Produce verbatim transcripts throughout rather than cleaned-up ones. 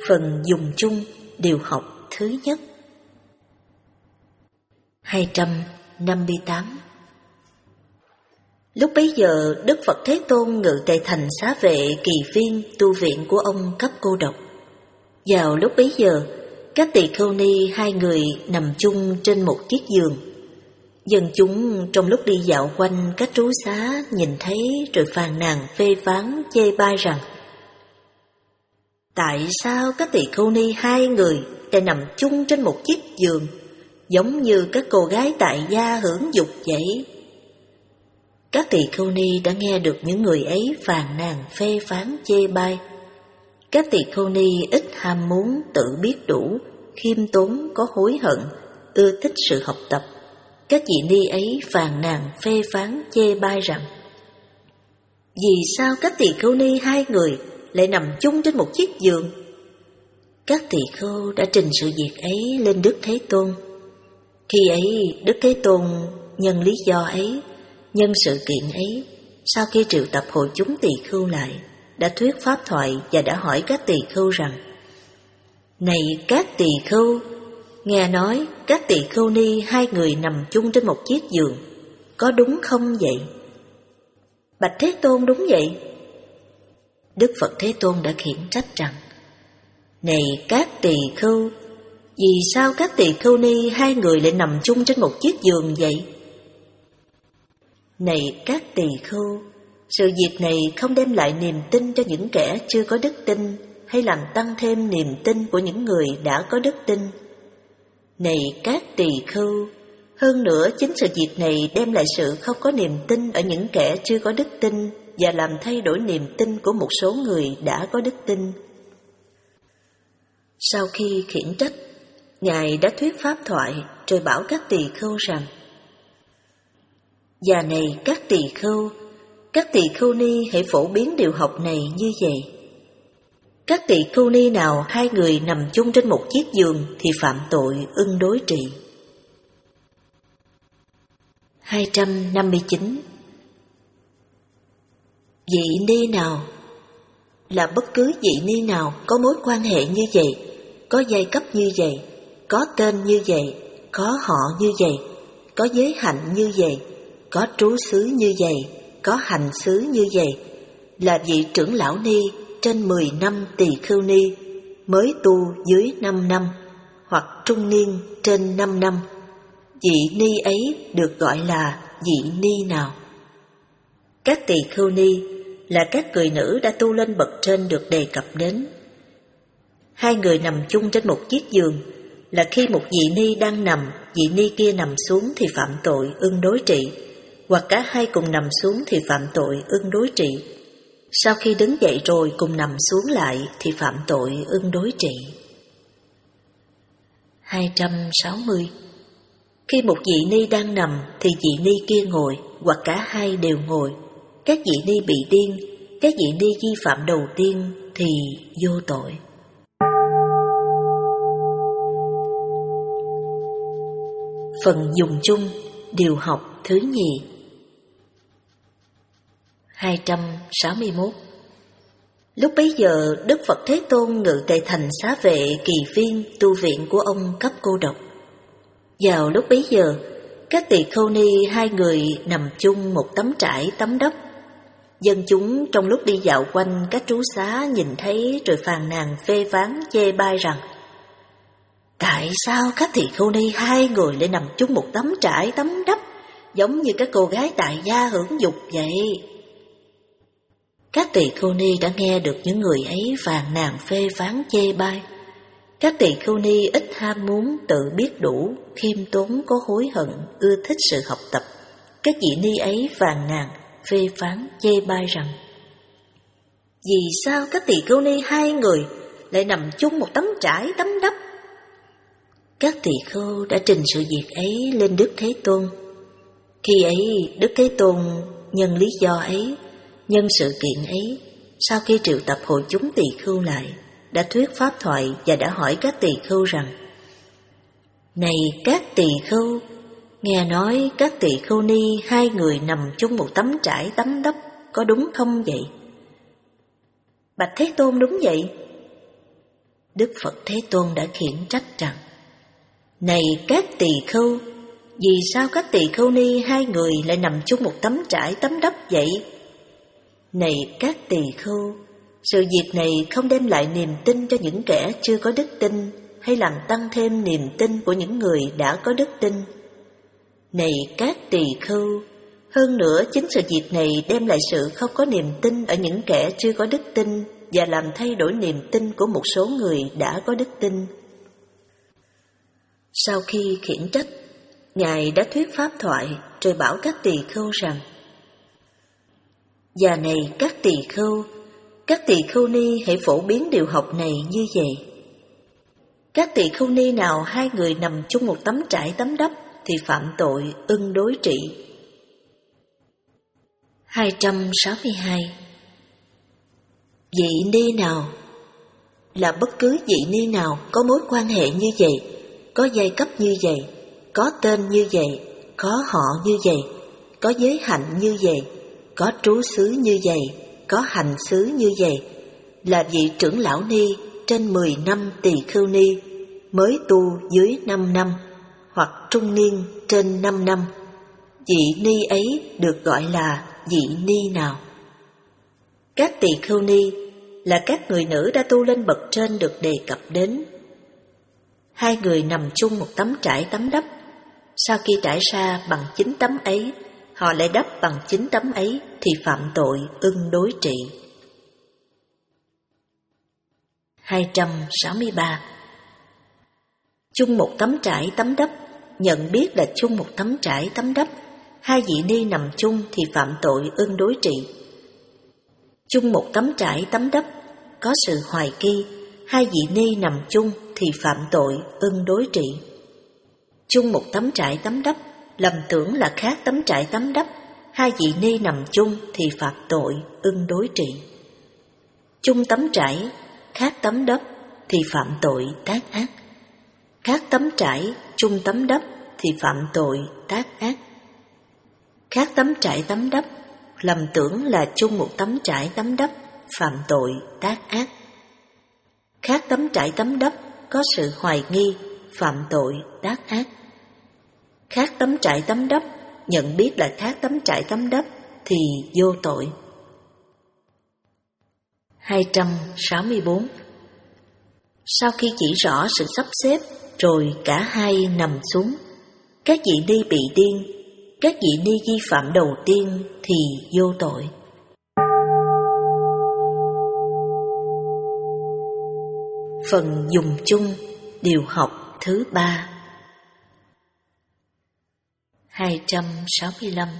Phần dùng chung điều học thứ nhất. hai trăm năm mươi tám. Lúc bấy giờ, Đức Phật Thế Tôn ngự tại thành Xá Vệ Kỳ Viên, tu viện của ông cấp cô độc. Vào lúc bấy giờ, các tỳ khưu ni hai người nằm chung trên một chiếc giường. Dân chúng trong lúc đi dạo quanh các trú xá nhìn thấy rồi phàn nàn phê phán chê bai rằng: tại sao các tỳ khưu ni hai người lại nằm chung trên một chiếc giường, giống như các cô gái tại gia hưởng dục vậy? Các tỳ khưu ni đã nghe được những người ấy phàn nàn phê phán chê bai. Các tỳ khưu ni ít ham muốn, tự biết đủ, khiêm tốn, có hối hận, ưa thích sự học tập. Các vị ni ấy phàn nàn phê phán chê bai rằng: vì sao các tỳ khưu ni hai người lại nằm chung trên một chiếc giường? Các tỳ khưu đã trình sự việc ấy lên Đức Thế Tôn. Khi ấy, Đức Thế Tôn nhân lý do ấy, nhân sự kiện ấy, sau khi triệu tập hội chúng tỳ khưu lại, đã thuyết pháp thoại và đã hỏi các tỳ khưu rằng: này các tỳ khưu, nghe nói các tỳ khưu ni hai người nằm chung trên một chiếc giường, có đúng không vậy? Bạch Thế Tôn, đúng vậy. Đức Phật Thế Tôn đã khiển trách rằng: này các tỳ khưu, vì sao các tỳ khưu ni hai người lại nằm chung trên một chiếc giường vậy? Này các tỳ khưu, sự việc này không đem lại niềm tin cho những kẻ chưa có đức tin, hay làm tăng thêm niềm tin của những người đã có đức tin. Này các tỳ khưu, hơn nữa chính sự việc này đem lại sự không có niềm tin ở những kẻ chưa có đức tin và làm thay đổi niềm tin của một số người đã có đức tin. Sau khi khiển trách, Ngài đã thuyết pháp thoại rồi bảo các tỳ khưu rằng: và này các tỳ khưu, các tỳ khưu ni hãy phổ biến điều học này như vậy. Các tỳ khưu ni nào hai người nằm chung trên một chiếc giường thì phạm tội ưng đối trị. hai trăm năm mươi chín. Vị ni nào là bất cứ vị ni nào có mối quan hệ như vậy, có giai cấp như vậy, có tên như vậy, có họ như vậy, có giới hạnh như vậy, có trú xứ như vậy, có hành xứ như vậy, là vị trưởng lão ni trên mười năm tỳ khưu ni, mới tu dưới năm năm, hoặc trung niên trên năm năm, vị ni ấy được gọi là vị ni nào? Các tỳ khưu ni là các người nữ đã tu lên bậc trên được đề cập đến. Hai người nằm chung trên một chiếc giường là khi một vị ni đang nằm, vị ni kia nằm xuống thì phạm tội ưng đối trị, hoặc cả hai cùng nằm xuống thì phạm tội ưng đối trị. Sau khi đứng dậy rồi cùng nằm xuống lại thì phạm tội ưng đối trị. hai trăm sáu mươi. Khi một vị ni đang nằm thì vị ni kia ngồi, hoặc cả hai đều ngồi. Các vị ni bị điên, các vị ni vi phạm đầu tiên thì vô tội. Phần dùng chung điều học thứ nhì. hai trăm sáu mươi mốt. Lúc bấy giờ, Đức Phật Thế Tôn ngự tại thành Xá Vệ Kỳ Viên, tu viện của ông cấp cô độc. Vào lúc bấy giờ, các tỳ khưu ni hai người nằm chung một tấm trải tấm đất. Dân chúng trong lúc đi dạo quanh các trú xá nhìn thấy rồi phàn nàn phê phán chê bai rằng: tại sao các tỳ khưu ni hai người lại nằm chung một tấm trải tấm đất, giống như các cô gái tại gia hưởng dục vậy? Các tỳ khưu ni đã nghe được những người ấy phàn nàn phê phán chê bai. Các tỳ khưu ni ít ham muốn, tự biết đủ, khiêm tốn, có hối hận, ưa thích sự học tập. Các vị ni ấy phàn nàn phê phán chê bai rằng: vì sao các tỳ khưu ni hai người lại nằm chung một tấm trải tấm đất? Các tỳ khưu đã trình sự việc ấy lên Đức Thế Tôn. Khi ấy, Đức Thế Tôn nhân lý do ấy, nhân sự kiện ấy, sau khi triệu tập hội chúng tỳ khưu lại, đã thuyết pháp thoại và đã hỏi các tỳ khưu rằng: này các tỳ khưu, nghe nói các tỳ khưu ni hai người nằm chung một tấm trải tấm đất, có đúng không vậy? Bạch Thế Tôn, đúng vậy. Đức Phật Thế Tôn đã khiển trách rằng: Này các tỳ khưu, vì sao các tỳ khưu ni hai người lại nằm chung một tấm trải tấm đất vậy? Này các tỳ khưu, sự việc này không đem lại niềm tin cho những kẻ chưa có đức tin, hay làm tăng thêm niềm tin của những người đã có đức tin. Này các tỳ khưu, hơn nữa chính sự việc này đem lại sự không có niềm tin ở những kẻ chưa có đức tin và làm thay đổi niềm tin của một số người đã có đức tin. Sau khi khiển trách, Ngài đã thuyết pháp thoại rồi bảo các tỳ khưu rằng: Và này các tỳ khưu, các tỳ khưu ni hãy phổ biến điều học này như vậy. Các tỳ khưu ni nào hai người nằm chung một tấm trải tấm đất thì phạm tội ưng đối trị. hai trăm sáu mươi hai. Vị ni nào là bất cứ vị ni nào có mối quan hệ như vậy, có giai cấp như vậy, có tên như vậy, có họ như vậy, có giới hạnh như vậy, có trú xứ như vậy, có hành xứ như vậy, là vị trưởng lão ni trên mười năm tỳ khưu ni, mới tu dưới năm năm, hoặc trung niên trên năm năm, vị ni ấy được gọi là vị ni nào. Các tỳ khưu ni là các người nữ đã tu lên bậc trên được đề cập đến. Hai người nằm chung một tấm trải tấm đắp, sau khi trải ra bằng chính tấm ấy, họ lại đắp bằng chính tấm ấy thì phạm tội ưng đối trị. hai trăm sáu mươi ba. Chung một tấm trải tấm đắp, nhận biết là chung một tấm trải tấm đắp, hai vị ni nằm chung thì phạm tội ưng đối trị. Chung một tấm trải tấm đắp, có sự hoài nghi, hai vị ni nằm chung thì phạm tội ưng đối trị. Chung một tấm trải tấm đắp, lầm tưởng là khác tấm trải tấm đắp, hai vị ni nằm chung thì phạm tội ưng đối trị. Chung tấm trải, khác tấm đắp thì phạm tội tác ác. Khác tấm trải, chung tấm đắp thì phạm tội tác ác. Khác tấm trải tấm đắp, lầm tưởng là chung một tấm trải tấm đắp, phạm tội tác ác. Khác tấm trải tấm đắp, có sự hoài nghi, phạm tội tác ác. Khác tấm trải tấm đắp, nhận biết là khác tấm trải tấm đắp thì vô tội. hai trăm sáu mươi bốn. Sau khi chỉ rõ sự sắp xếp, rồi cả hai nằm xuống, các vị ni bị điên, các vị ni vi phạm đầu tiên thì vô tội. Phần dùng chung, điều học thứ ba. hai trăm sáu mươi lăm.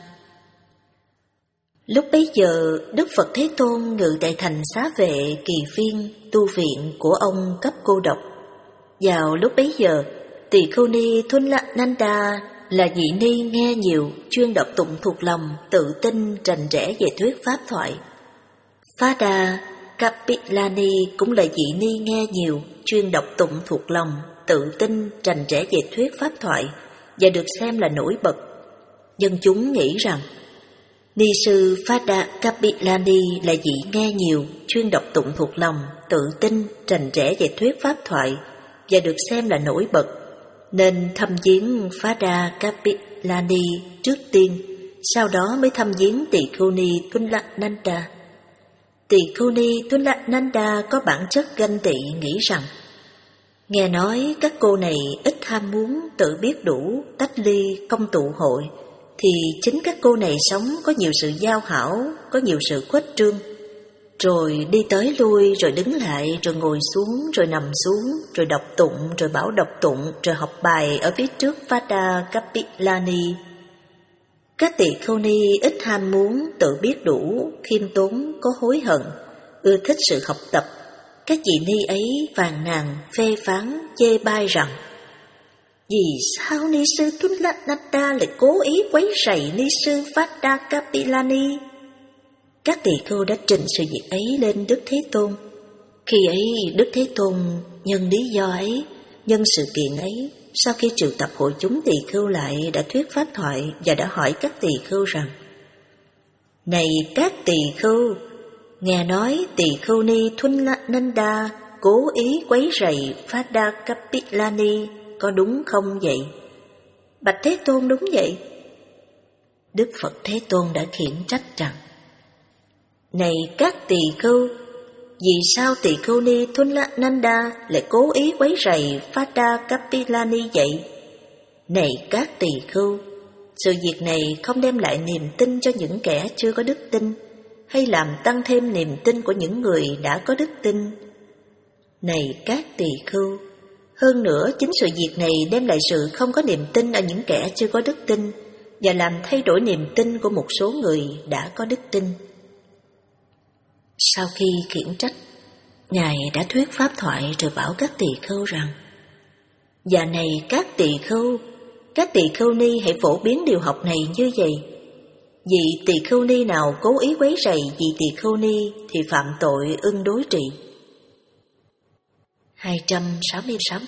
Lúc bấy giờ, Đức Phật Thế Tôn ngự tại thành Xá Vệ Kỳ Phiên, tu viện của ông Cấp Cô Độc. Vào lúc bấy giờ, Tỳ Khưu Ni Thunnananda là vị ni nghe nhiều, chuyên đọc tụng thuộc lòng, tự tin rành rẽ về thuyết pháp thoại. Phada Kapilani cũng là vị ni nghe nhiều, chuyên đọc tụng thuộc lòng, tự tin rành rẽ về thuyết pháp thoại và được xem là nổi bật. Dân chúng nghĩ rằng Ni sư Phada Kapilani là vị nghe nhiều, chuyên đọc tụng thuộc lòng, tự tin rành rẽ về thuyết pháp thoại và được xem là nổi bật, nên thăm viếng Phada Kapilani trước tiên, sau đó mới thăm viếng Tỳ Khưu Ni Thunnananda. Tỳ Khưu Ni Thunnananda có bản chất ganh tị, nghĩ rằng nghe nói các cô này ít ham muốn, tự biết đủ, tách ly, không tụ hội, thì chính các cô này sống có nhiều sự giao hảo, có nhiều sự khuếch trương, rồi đi tới lui, rồi đứng lại, rồi ngồi xuống, rồi nằm xuống, rồi đọc tụng, rồi bảo đọc tụng, rồi học bài ở phía trước Phada Kapilani. Các tỳ khưu ni ít ham muốn, tự biết đủ, khiêm tốn, có hối hận, ưa thích sự học tập. Các vị ni ấy phàn nàn, phê phán, chê bai rằng vì sao ni sư Thunnananda lại cố ý quấy rầy ni sư Phada Kapilani? Các tỳ khưu đã trình sự việc ấy lên Đức Thế Tôn. Khi ấy Đức Thế Tôn nhân lý do ấy, nhân sự kiện ấy, sau khi triệu tập hội chúng tỳ khưu lại, đã thuyết pháp thoại và đã hỏi các tỳ khưu rằng: Này các tỳ khưu, nghe nói Tỳ Khưu Ni Thunnananda cố ý quấy rầy Phada Kapilani có đúng không vậy? Bạch Thế Tôn đúng vậy. Đức Phật Thế Tôn đã khiển trách rằng: Này các tỳ khưu, vì sao tỳ khưu ni Thulananda lại cố ý quấy rầy Phada Kapilani vậy? Này các tỳ khưu, sự việc này không đem lại niềm tin cho những kẻ chưa có đức tin, hay làm tăng thêm niềm tin của những người đã có đức tin. Này các tỳ khưu, hơn nữa chính sự việc này đem lại sự không có niềm tin ở những kẻ chưa có đức tin, và làm thay đổi niềm tin của một số người đã có đức tin. Sau khi khiển trách, Ngài đã thuyết pháp thoại rồi bảo các tỳ khưu rằng: Và này các tỳ khưu, các tỳ khưu ni hãy phổ biến điều học này như vậy. Vì tỳ khưu ni nào cố ý quấy rầy vì tỳ khưu ni thì phạm tội ưng đối trị. hai trăm sáu mươi sáu.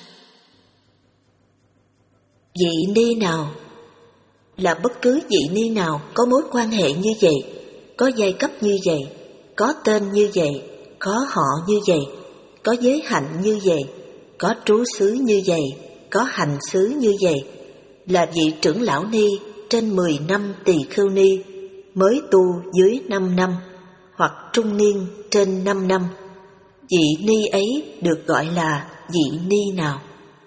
Vị ni nào là bất cứ vị ni nào có mối quan hệ như vậy, có giai cấp như vậy, có tên như vậy, có họ như vậy, có giới hạnh như vậy, có trú xứ như vậy, có hành xứ như vậy, là vị trưởng lão ni trên mười năm tỳ khưu ni, mới tu dưới năm năm, hoặc trung niên trên năm năm, vị ni ấy được gọi là vị ni nào?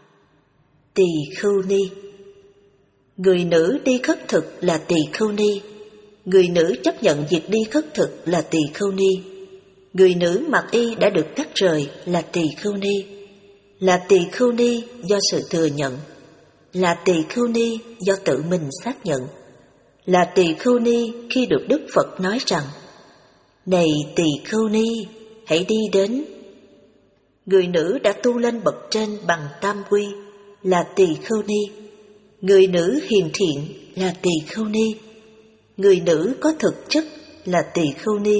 Tỳ khưu ni. Người nữ đi khất thực là tỳ khưu ni. Người nữ chấp nhận việc đi khất thực là tỳ khưu ni. Người nữ mặc y đã được cắt rời là tỳ khưu ni. Là tỳ khưu ni do sự thừa nhận. Là tỳ khưu ni do tự mình xác nhận. Là tỳ khưu ni khi được Đức Phật nói rằng: Này tỳ khưu ni, hãy đi đến. Người nữ đã tu lên bậc trên bằng tam quy là tỳ khưu ni. Người nữ hiền thiện là tỳ khưu ni. Người nữ có thực chất là tỳ khưu ni.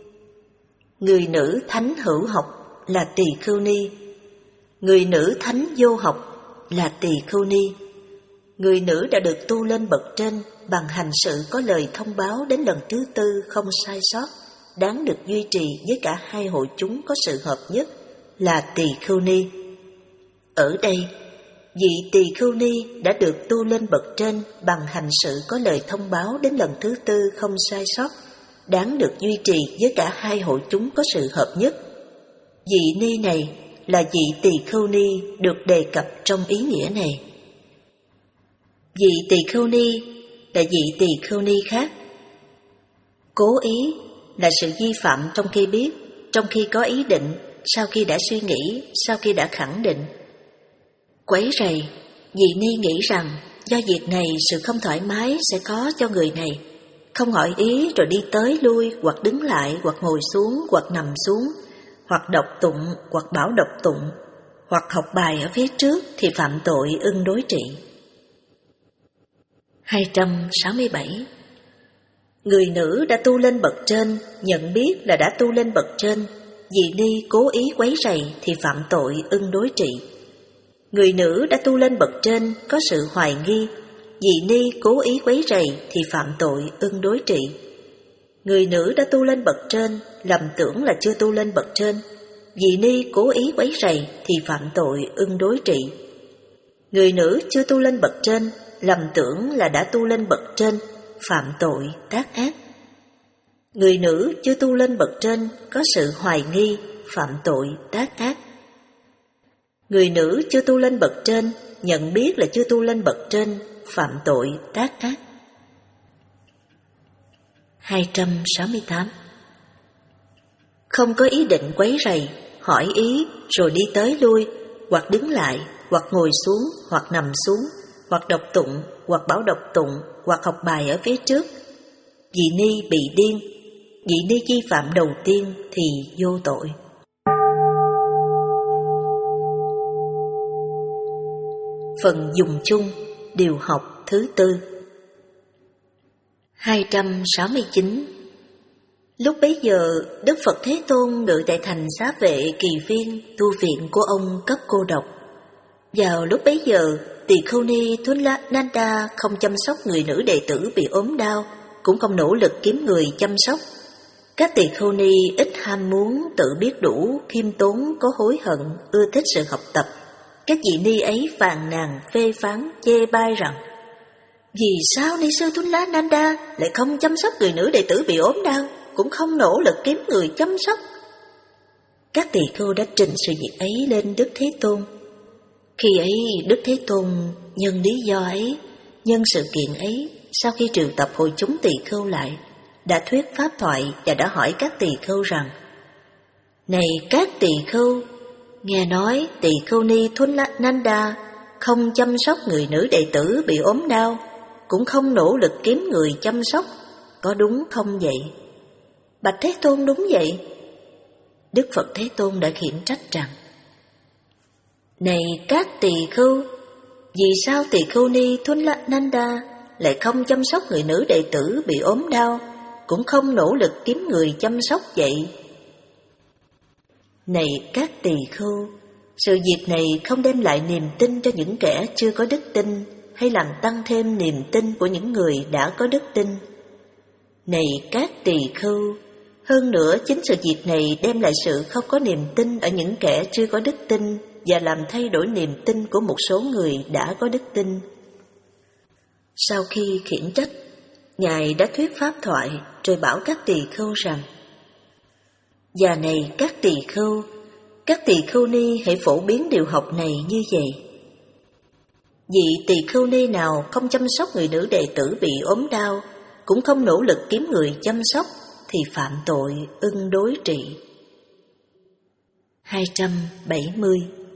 Người nữ thánh hữu học là tỳ khưu ni. Người nữ thánh vô học là tỳ khưu ni. Người nữ đã được tu lên bậc trên bằng hành sự có lời thông báo đến lần thứ tư không sai sót, đáng được duy trì với cả hai hội chúng có sự hợp nhất là tỳ khưu ni. Ở đây, vị tỳ khưu ni đã được tu lên bậc trên bằng hành sự có lời thông báo đến lần thứ tư không sai sót, đáng được duy trì với cả hai hội chúng có sự hợp nhất. Vị ni này là vị tỳ khưu ni được đề cập trong ý nghĩa này. Vị tỳ khưu ni là vị tỳ khưu ni khác. Cố ý là sự vi phạm trong khi biết, trong khi có ý định, sau khi đã suy nghĩ, sau khi đã khẳng định. Quấy rầy, vị ni nghĩ rằng do việc này sự không thoải mái sẽ có cho người này, không hỏi ý rồi đi tới lui, hoặc đứng lại, hoặc ngồi xuống, hoặc nằm xuống, hoặc đọc tụng, hoặc bảo đọc tụng, hoặc học bài ở phía trước thì phạm tội ưng đối trị. hai trăm sáu mươi bảy. Người nữ đã tu lên bậc trên, nhận biết là đã tu lên bậc trên, vì ni cố ý quấy rầy thì phạm tội ưng đối trị. Người nữ đã tu lên bậc trên có sự hoài nghi, vì ni cố ý quấy rầy thì phạm tội ưng đối trị. Người nữ đã tu lên bậc trên lầm tưởng là chưa tu lên bậc trên, vì ni cố ý quấy rầy thì phạm tội ưng đối trị. Người nữ chưa tu lên bậc trên lầm tưởng là đã tu lên bậc trên, phạm tội tác ác. Người nữ chưa tu lên bậc trên có sự hoài nghi, phạm tội tác ác. Người nữ chưa tu lên bậc trên nhận biết là chưa tu lên bậc trên, phạm tội tác ác. hai trăm sáu mươi tám. Không có ý định quấy rầy, hỏi ý rồi đi tới lui, hoặc đứng lại, hoặc ngồi xuống, hoặc nằm xuống, hoặc đọc tụng, hoặc bảo đọc tụng, hoặc học bài ở phía trước. Vị ni bị điên, vị ni vi phạm đầu tiên thì vô tội. Phần dùng chung, điều học thứ tư. hai trăm sáu mươi chín. Lúc bấy giờ, Đức Phật Thế Tôn ngự tại thành Xá Vệ Kỳ Viên, tu viện của ông cấp cô độc. Vào lúc bấy giờ, tỳ khưu ni Thulananda không chăm sóc người nữ đệ tử bị ốm đau, cũng không nỗ lực kiếm người chăm sóc. Các tỳ khưu ni ít ham muốn, tự biết đủ, khiêm tốn, có hối hận, ưa thích sự học tập. Các vị ni ấy phàn nàn, phê phán, chê bai rằng: vì sao ni sư Tulla Nanda lại không chăm sóc người nữ đệ tử bị ốm đau, cũng không nỗ lực kiếm người chăm sóc? Các tỳ khưu đã trình sự việc ấy lên Đức Thế Tôn. Khi ấy Đức Thế Tôn nhân lý do ấy, nhân sự kiện ấy, sau khi triệu tập hội chúng tỳ khưu lại, đã thuyết pháp thoại và đã hỏi các tỳ khưu rằng: này các tỳ khưu, nghe nói tỳ khưu ni Tulla Nanda không chăm sóc người nữ đệ tử bị ốm đau, cũng không nỗ lực kiếm người chăm sóc, có đúng không vậy? Bạch Thế Tôn, đúng vậy. Đức Phật Thế Tôn đã khiển trách rằng: này các tỳ khưu, vì sao tỳ khưu ni Tulla Nanda lại không chăm sóc người nữ đệ tử bị ốm đau, cũng không nỗ lực kiếm người chăm sóc vậy? Này các tỳ khưu, sự việc này không đem lại niềm tin cho những kẻ chưa có đức tin, hay làm tăng thêm niềm tin của những người đã có đức tin. Này các tỳ khưu, hơn nữa chính sự việc này đem lại sự không có niềm tin ở những kẻ chưa có đức tin và làm thay đổi niềm tin của một số người đã có đức tin. Sau khi khiển trách, Ngài đã thuyết pháp thoại rồi bảo các tỳ khưu rằng: và này các tỳ khưu, các tỳ khưu ni hãy phổ biến điều học này như vậy. Vị tỳ khưu ni nào không chăm sóc người nữ đệ tử bị ốm đau, cũng không nỗ lực kiếm người chăm sóc, thì phạm tội ưng đối trị. hai trăm bảy mươi.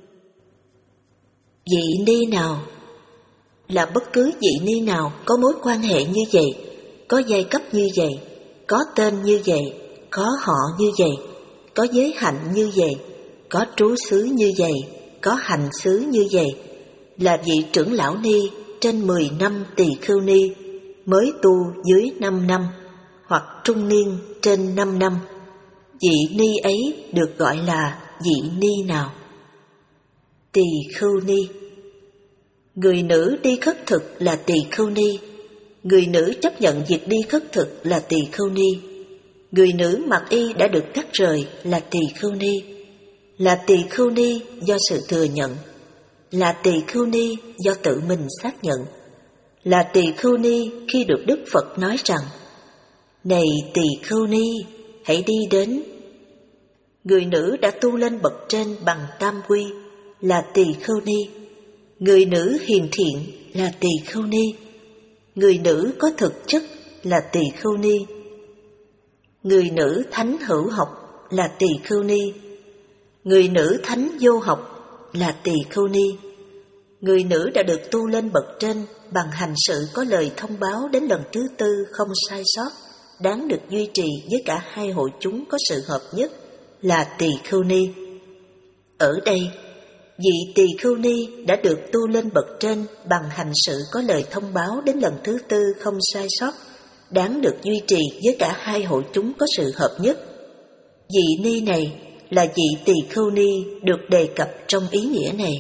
Vị ni nào là bất cứ vị ni nào có mối quan hệ như vậy, có giai cấp như vậy, có tên như vậy, có họ như vậy, có giới hạnh như vậy, có trú xứ như vậy, có hành xứ như vậy, là vị trưởng lão ni trên mười năm tỳ khưu ni, mới tu dưới năm năm, hoặc trung niên trên năm năm, vị ni ấy được gọi là vị ni nào? Tỳ khưu ni. Người nữ đi khất thực là tỳ khưu ni. Người nữ chấp nhận việc đi khất thực là tỳ khưu ni. Người nữ mặc y đã được cắt rời là tỳ khưu ni. Là tỳ khưu ni do sự thừa nhận. Là tỳ khưu ni do tự mình xác nhận. Là tỳ khưu ni khi được Đức Phật nói rằng: này tỳ khưu ni, hãy đi đến. Người nữ đã tu lên bậc trên bằng tam quy là tỳ khưu ni. Người nữ hiền thiện là tỳ khưu ni. Người nữ có thực chất là tỳ khưu ni. Người nữ thánh hữu học là tỳ khưu ni. Người nữ thánh vô học là tỳ khưu ni. Người nữ đã được tu lên bậc trên bằng hành sự có lời thông báo đến lần thứ tư không sai sót, đáng được duy trì với cả hai hội chúng có sự hợp nhất là tỳ khưu ni. Ở đây, vị tỳ khưu ni đã được tu lên bậc trên bằng hành sự có lời thông báo đến lần thứ tư không sai sót, đáng được duy trì với cả hai hội chúng có sự hợp nhất. Vị ni này là vị tỳ khưu ni được đề cập trong ý nghĩa này.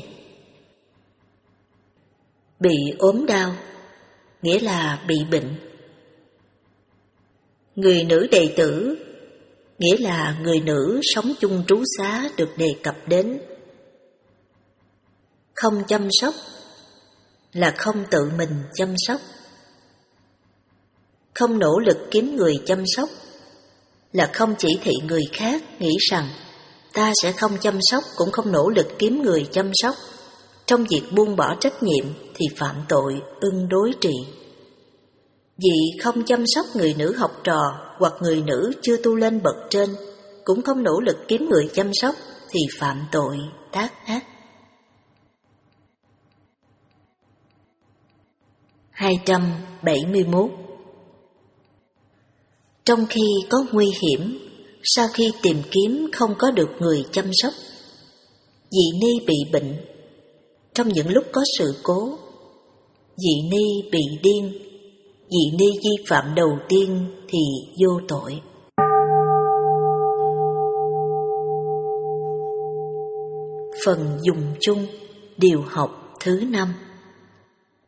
Bị ốm đau nghĩa là bị bệnh. Người nữ đệ tử nghĩa là người nữ sống chung trú xá được đề cập đến. Không chăm sóc là không tự mình chăm sóc. Không nỗ lực kiếm người chăm sóc là không chỉ thị người khác nghĩ rằng ta sẽ không chăm sóc cũng không nỗ lực kiếm người chăm sóc. Trong việc buông bỏ trách nhiệm thì phạm tội ưng đối trị. Vì không chăm sóc người nữ học trò hoặc người nữ chưa tu lên bậc trên, cũng không nỗ lực kiếm người chăm sóc thì phạm tội tác ác. hai trăm bảy mươi mốt. Trong khi có nguy hiểm, sau khi tìm kiếm không có được người chăm sóc, vị ni bị bệnh. Trong những lúc có sự cố, vị ni bị điên, vị ni vi phạm đầu tiên thì vô tội. Phần dùng chung điều học thứ năm.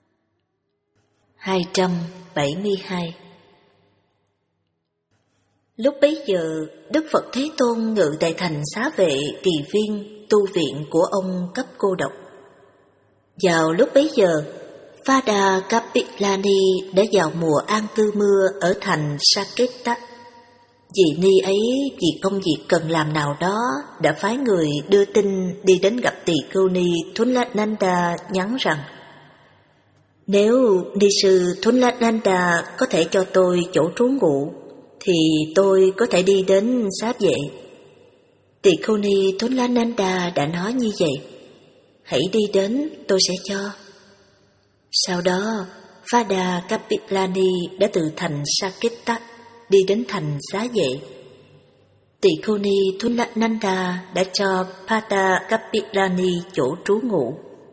hai trăm bảy mươi hai. Lúc bấy giờ, Đức Phật Thế Tôn ngự tại thành Xá Vệ Kỳ Viên, tu viện của ông cấp cô độc. Vào lúc bấy giờ, Phada Kapilani đã vào mùa an cư mưa ở thành Saketa. Vị ni ấy vì công việc cần làm nào đó đã phái người đưa tin đi đến gặp tỳ khưu ni Thulananda, nhắn rằng: nếu ni sư Thulananda có thể cho tôi chỗ trú ngụ thì tôi có thể đi đến Xá Vệ. Tỳ khưu ni Thulananda đã nói như vậy: hãy đi đến, tôi sẽ cho. Sau đó, Phada Kapilani đã từ thành Saketa đi đến thành Xá Vệ. Tỳ khưu ni Thulananda đã cho Phada Kapilani chỗ trú ngụ.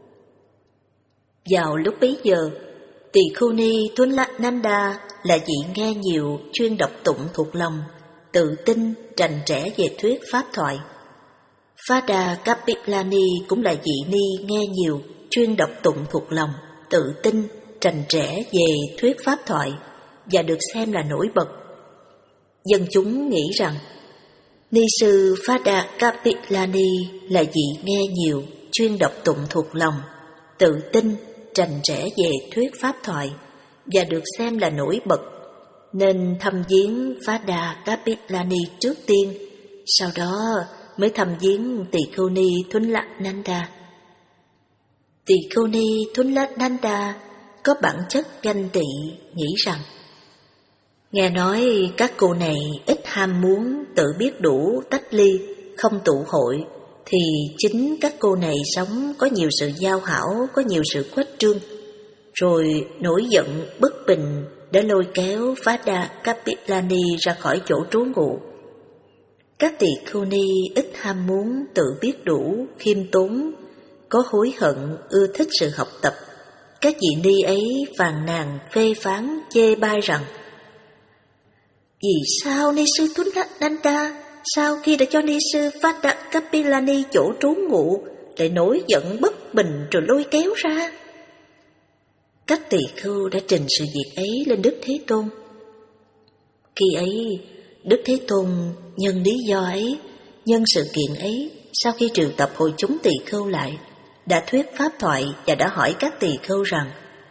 Vào lúc bấy giờ, tỳ khưu ni Thulananda là vị nghe nhiều, chuyên đọc tụng thuộc lòng, tự tin, rành rẽ về thuyết pháp thoại. Phada Kapilani cũng là vị ni nghe nhiều, chuyên đọc tụng thuộc lòng, tự tin, rành rẽ về thuyết pháp thoại và được xem là nổi bật. Dân chúng nghĩ rằng ni sư Phada Kapilani là vị nghe nhiều, chuyên đọc tụng thuộc lòng, tự tin, rành rẽ về thuyết pháp thoại và được xem là nổi bật, nên thăm viếng Phada Kapilani trước tiên, sau đó mới thăm viếng tỳ khưu ni Thulananda. Tỳ khưu ni Thulananda có bản chất ganh tị, nghĩ rằng nghe nói các cô này ít ham muốn, tự biết đủ, tách ly, không tụ hội, thì chính các cô này sống có nhiều sự giao hảo, có nhiều sự khuếch trương, rồi nổi giận bất bình để lôi kéo Phada Kapilani ra khỏi chỗ trú ngụ. Các tỳ khưu ni ít ham muốn, tự biết đủ, khiêm tốn, có hối hận, ưa thích sự học tập. Các vị ni ấy phàn nàn, phê phán, chê bai rằng: vì sao ni sư Thulananda sau khi đã cho ni sư Phada Kapilani chỗ trú ngụ lại nổi giận bất bình rồi lôi kéo ra? Các tỳ khưu đã trình sự việc ấy lên Đức Thế Tôn. Khi ấy, Đức Thế Tôn nhân lý do ấy, nhân sự kiện ấy, sau khi triệu tập hội chúng tỳ khưu lại, đã thuyết pháp thoại và đã hỏi các tỳ khưu rằng: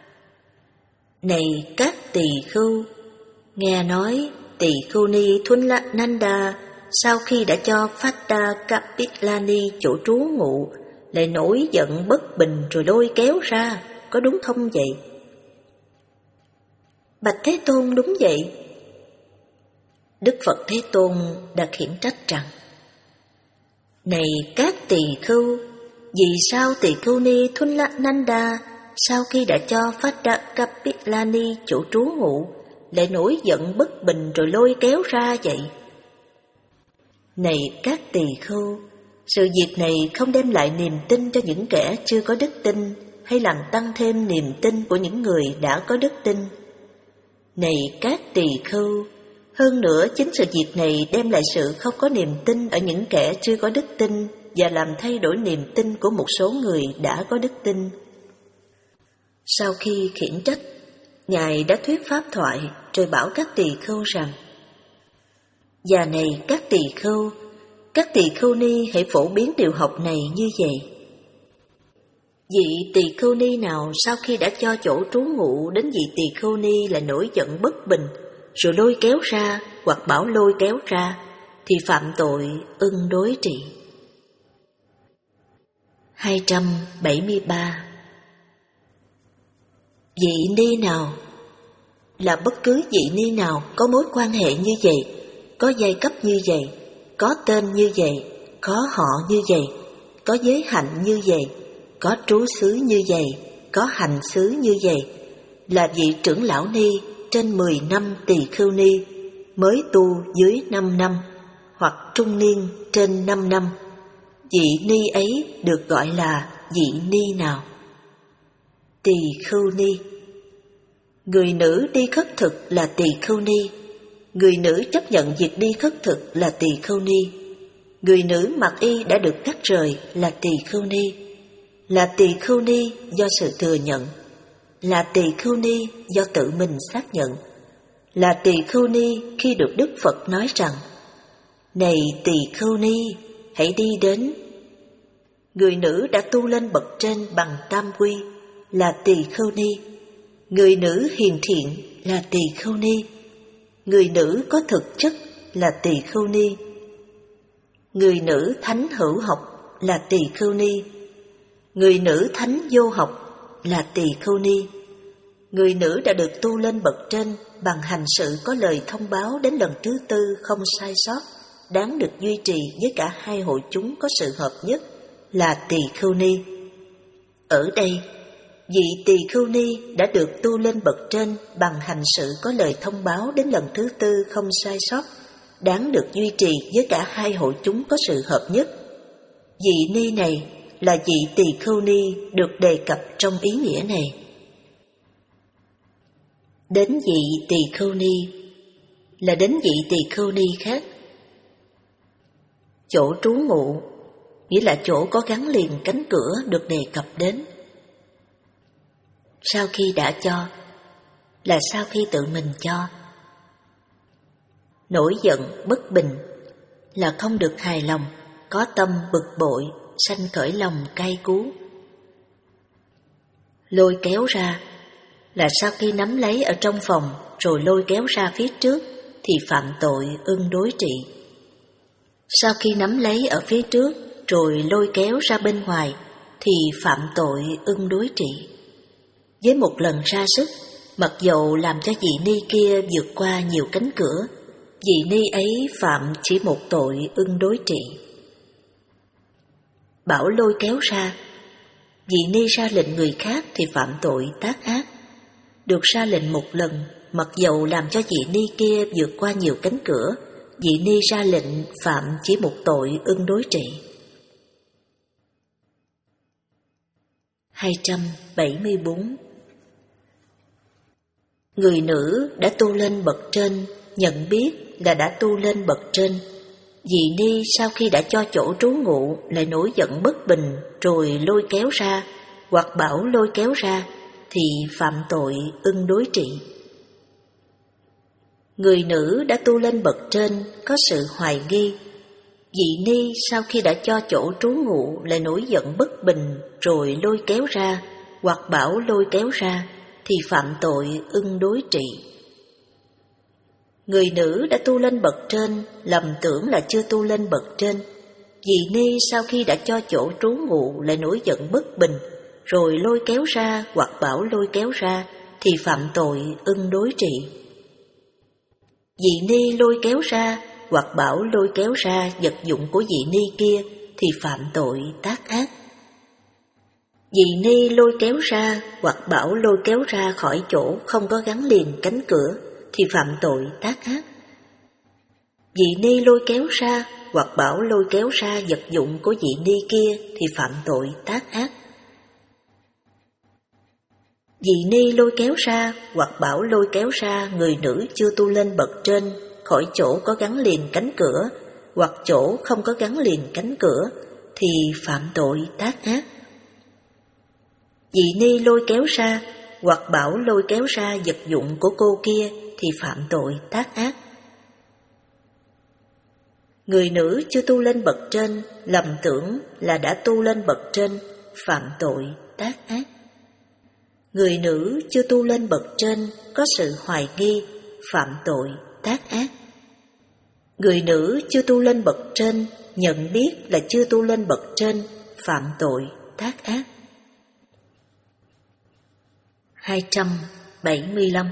này các tỳ khưu, nghe nói tỳ khưu ni Thulananda sau khi đã cho Phada Kapilani chỗ trú ngụ lại nổi giận bất bình rồi lôi kéo ra, có đúng không vậy? Bạch Thế Tôn, đúng vậy. Đức Phật Thế Tôn đã khiển trách rằng: này các tỳ khưu, vì sao tỳ khưu ni Thulananda sau khi đã cho Phada Kapilani chỗ trú ngụ lại nổi giận bất bình rồi lôi kéo ra vậy? Này các tỳ khưu, sự việc này không đem lại niềm tin cho những kẻ chưa có đức tin, hay làm tăng thêm niềm tin của những người đã có đức tin. Này các tỳ khưu, hơn nữa chính sự việc này đem lại sự không có niềm tin ở những kẻ chưa có đức tin và làm thay đổi niềm tin của một số người đã có đức tin. Sau khi khiển trách, Ngài đã thuyết pháp thoại rồi bảo các tỳ khưu rằng: và này các tỳ khưu, các tỳ khưu ni hãy phổ biến điều học này như vậy. Vị tỳ khưu ni nào sau khi đã cho chỗ trú ngụ đến vị tỳ khưu ni là nổi giận bất bình, rồi lôi kéo ra hoặc bảo lôi kéo ra, thì phạm tội ưng đối trị. hai trăm bảy mươi ba. Vị ni nào là bất cứ vị ni nào có mối quan hệ như vậy, có giai cấp như vậy, có tên như vậy, có họ như vậy, có giới hạnh như vậy, có trú xứ như vậy, có hành xứ như vậy, là vị trưởng lão ni trên mười năm tỳ khưu ni, mới tu dưới năm năm, hoặc trung niên trên năm năm, vị ni ấy được gọi là vị ni nào? Tỳ khưu ni. Người nữ đi khất thực là tỳ khưu ni. Người nữ chấp nhận việc đi khất thực là tỳ khưu ni. Người nữ mặc y đã được cắt rời là tỳ khưu ni. Là tỳ khưu ni do sự thừa nhận. Là tỳ khưu ni do tự mình xác nhận. là Tỳ Khưu Ni khi được Đức Phật nói rằng: Này Tỳ Khưu Ni, hãy đi đến. Người nữ đã tu lên bậc trên bằng tam quy là Tỳ Khưu Ni. Người nữ hiền thiện là Tỳ Khưu Ni. Người nữ có thực chất là Tỳ Khưu Ni. Người nữ thánh hữu học là Tỳ Khưu Ni. Người nữ thánh vô học là Tỳ Khưu Ni. Người nữ đã được tu lên bậc trên bằng hành sự có lời thông báo đến lần thứ tư không sai sót, đáng được duy trì với cả hai hội chúng có sự hợp nhất là Tỳ Khưu Ni. Ở đây, vị Tỳ Khưu Ni đã được tu lên bậc trên bằng hành sự có lời thông báo đến lần thứ tư không sai sót, đáng được duy trì với cả hai hội chúng có sự hợp nhất. Vị Ni này là vị Tỳ Khưu Ni được đề cập trong ý nghĩa này. Đến vị Tỳ Khưu Ni là đến vị Tỳ Khưu Ni khác. Chỗ trú ngụ nghĩa là chỗ có gắn liền cánh cửa được đề cập đến. Sau khi đã cho là sau khi tự mình cho. Nổi giận bất bình là không được hài lòng, có tâm bực bội, sanh khởi lòng cay cú. Lôi kéo ra là sau khi nắm lấy ở trong phòng rồi lôi kéo ra phía trước thì phạm tội ưng đối trị. Sau khi nắm lấy ở phía trước rồi lôi kéo ra bên ngoài thì phạm tội ưng đối trị. Với một lần ra sức, mặc dầu làm cho vị ni kia vượt qua nhiều cánh cửa, vị ni ấy phạm chỉ một tội ưng đối trị. Bảo lôi kéo ra, vị ni ra lệnh người khác thì phạm tội tác ác. Được ra lệnh một lần, mặc dầu làm cho vị ni kia vượt qua nhiều cánh cửa, vị ni ra lệnh phạm chỉ một tội ưng đối trị. hai trăm bảy mươi bốn. Người nữ đã tu lên bậc trên, nhận biết là đã tu lên bậc trên. Vị ni sau khi đã cho chỗ trú ngụ lại nổi giận bất bình rồi lôi kéo ra, hoặc bảo lôi kéo ra thì phạm tội ưng đối trị. Người nữ đã tu lên bậc trên có sự hoài nghi. Vị ni sau khi đã cho chỗ trú ngụ lại nổi giận bất bình rồi lôi kéo ra, hoặc bảo lôi kéo ra thì phạm tội ưng đối trị. Người nữ đã tu lên bậc trên lầm tưởng là chưa tu lên bậc trên. Vị ni sau khi đã cho chỗ trú ngụ lại nổi giận bất bình rồi lôi kéo ra, hoặc bảo lôi kéo ra thì phạm tội ưng đối trị. Vị ni lôi kéo ra, hoặc bảo lôi kéo ra vật dụng của vị ni kia thì phạm tội tác ác. Vị ni lôi kéo ra, hoặc bảo lôi kéo ra khỏi chỗ không có gắn liền cánh cửa thì phạm tội tác ác. Vị ni lôi kéo ra, hoặc bảo lôi kéo ra vật dụng của vị ni kia thì phạm tội tác ác. Vị ni lôi kéo ra, hoặc bảo lôi kéo ra người nữ chưa tu lên bậc trên khỏi chỗ có gắn liền cánh cửa, hoặc chỗ không có gắn liền cánh cửa thì phạm tội tác ác. Vị ni lôi kéo ra, hoặc bảo lôi kéo ra vật dụng của cô kia thì phạm tội tác ác. Người nữ chưa tu lên bậc trên lầm tưởng là đã tu lên bậc trên, phạm tội tác ác. Người nữ chưa tu lên bậc trên có sự hoài nghi, phạm tội tác ác. Người nữ chưa tu lên bậc trên nhận biết là chưa tu lên bậc trên, phạm tội tác ác. hai trăm bảy mươi lăm.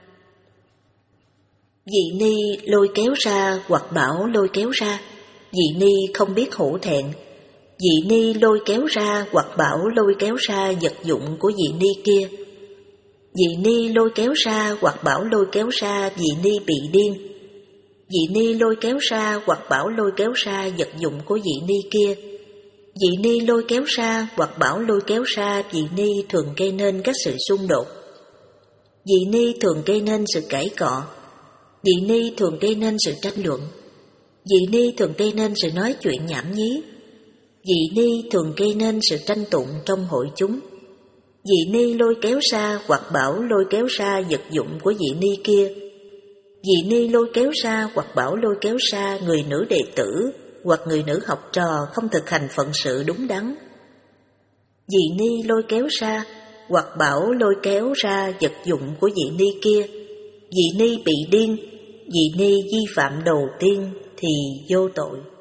Vị ni lôi kéo ra, hoặc bảo lôi kéo ra, vị ni không biết hổ thẹn. Vị ni lôi kéo ra, hoặc bảo lôi kéo ra vật dụng của vị ni kia. Vị ni lôi kéo ra, hoặc bảo lôi kéo ra vị ni bị điên. Vị ni lôi kéo ra, hoặc bảo lôi kéo ra vật dụng của vị ni kia. Vị ni lôi kéo ra, hoặc bảo lôi kéo ra vị ni thường gây nên các sự xung đột. Vị ni thường gây nên sự cãi cọ. Vị ni thường gây nên sự tranh luận. Vị ni thường gây nên sự nói chuyện nhảm nhí. Vị ni thường gây nên sự tranh tụng trong hội chúng. Vị ni lôi kéo ra, hoặc bảo lôi kéo ra vật dụng của vị ni kia. Dị ni lôi kéo ra hoặc bảo lôi kéo ra người nữ đệ tử hoặc người nữ học trò không thực hành phận sự đúng đắn. Dị ni lôi kéo ra hoặc bảo lôi kéo ra vật dụng của dị ni kia. Dị ni bị điên, dị ni vi phạm đầu tiên thì vô tội.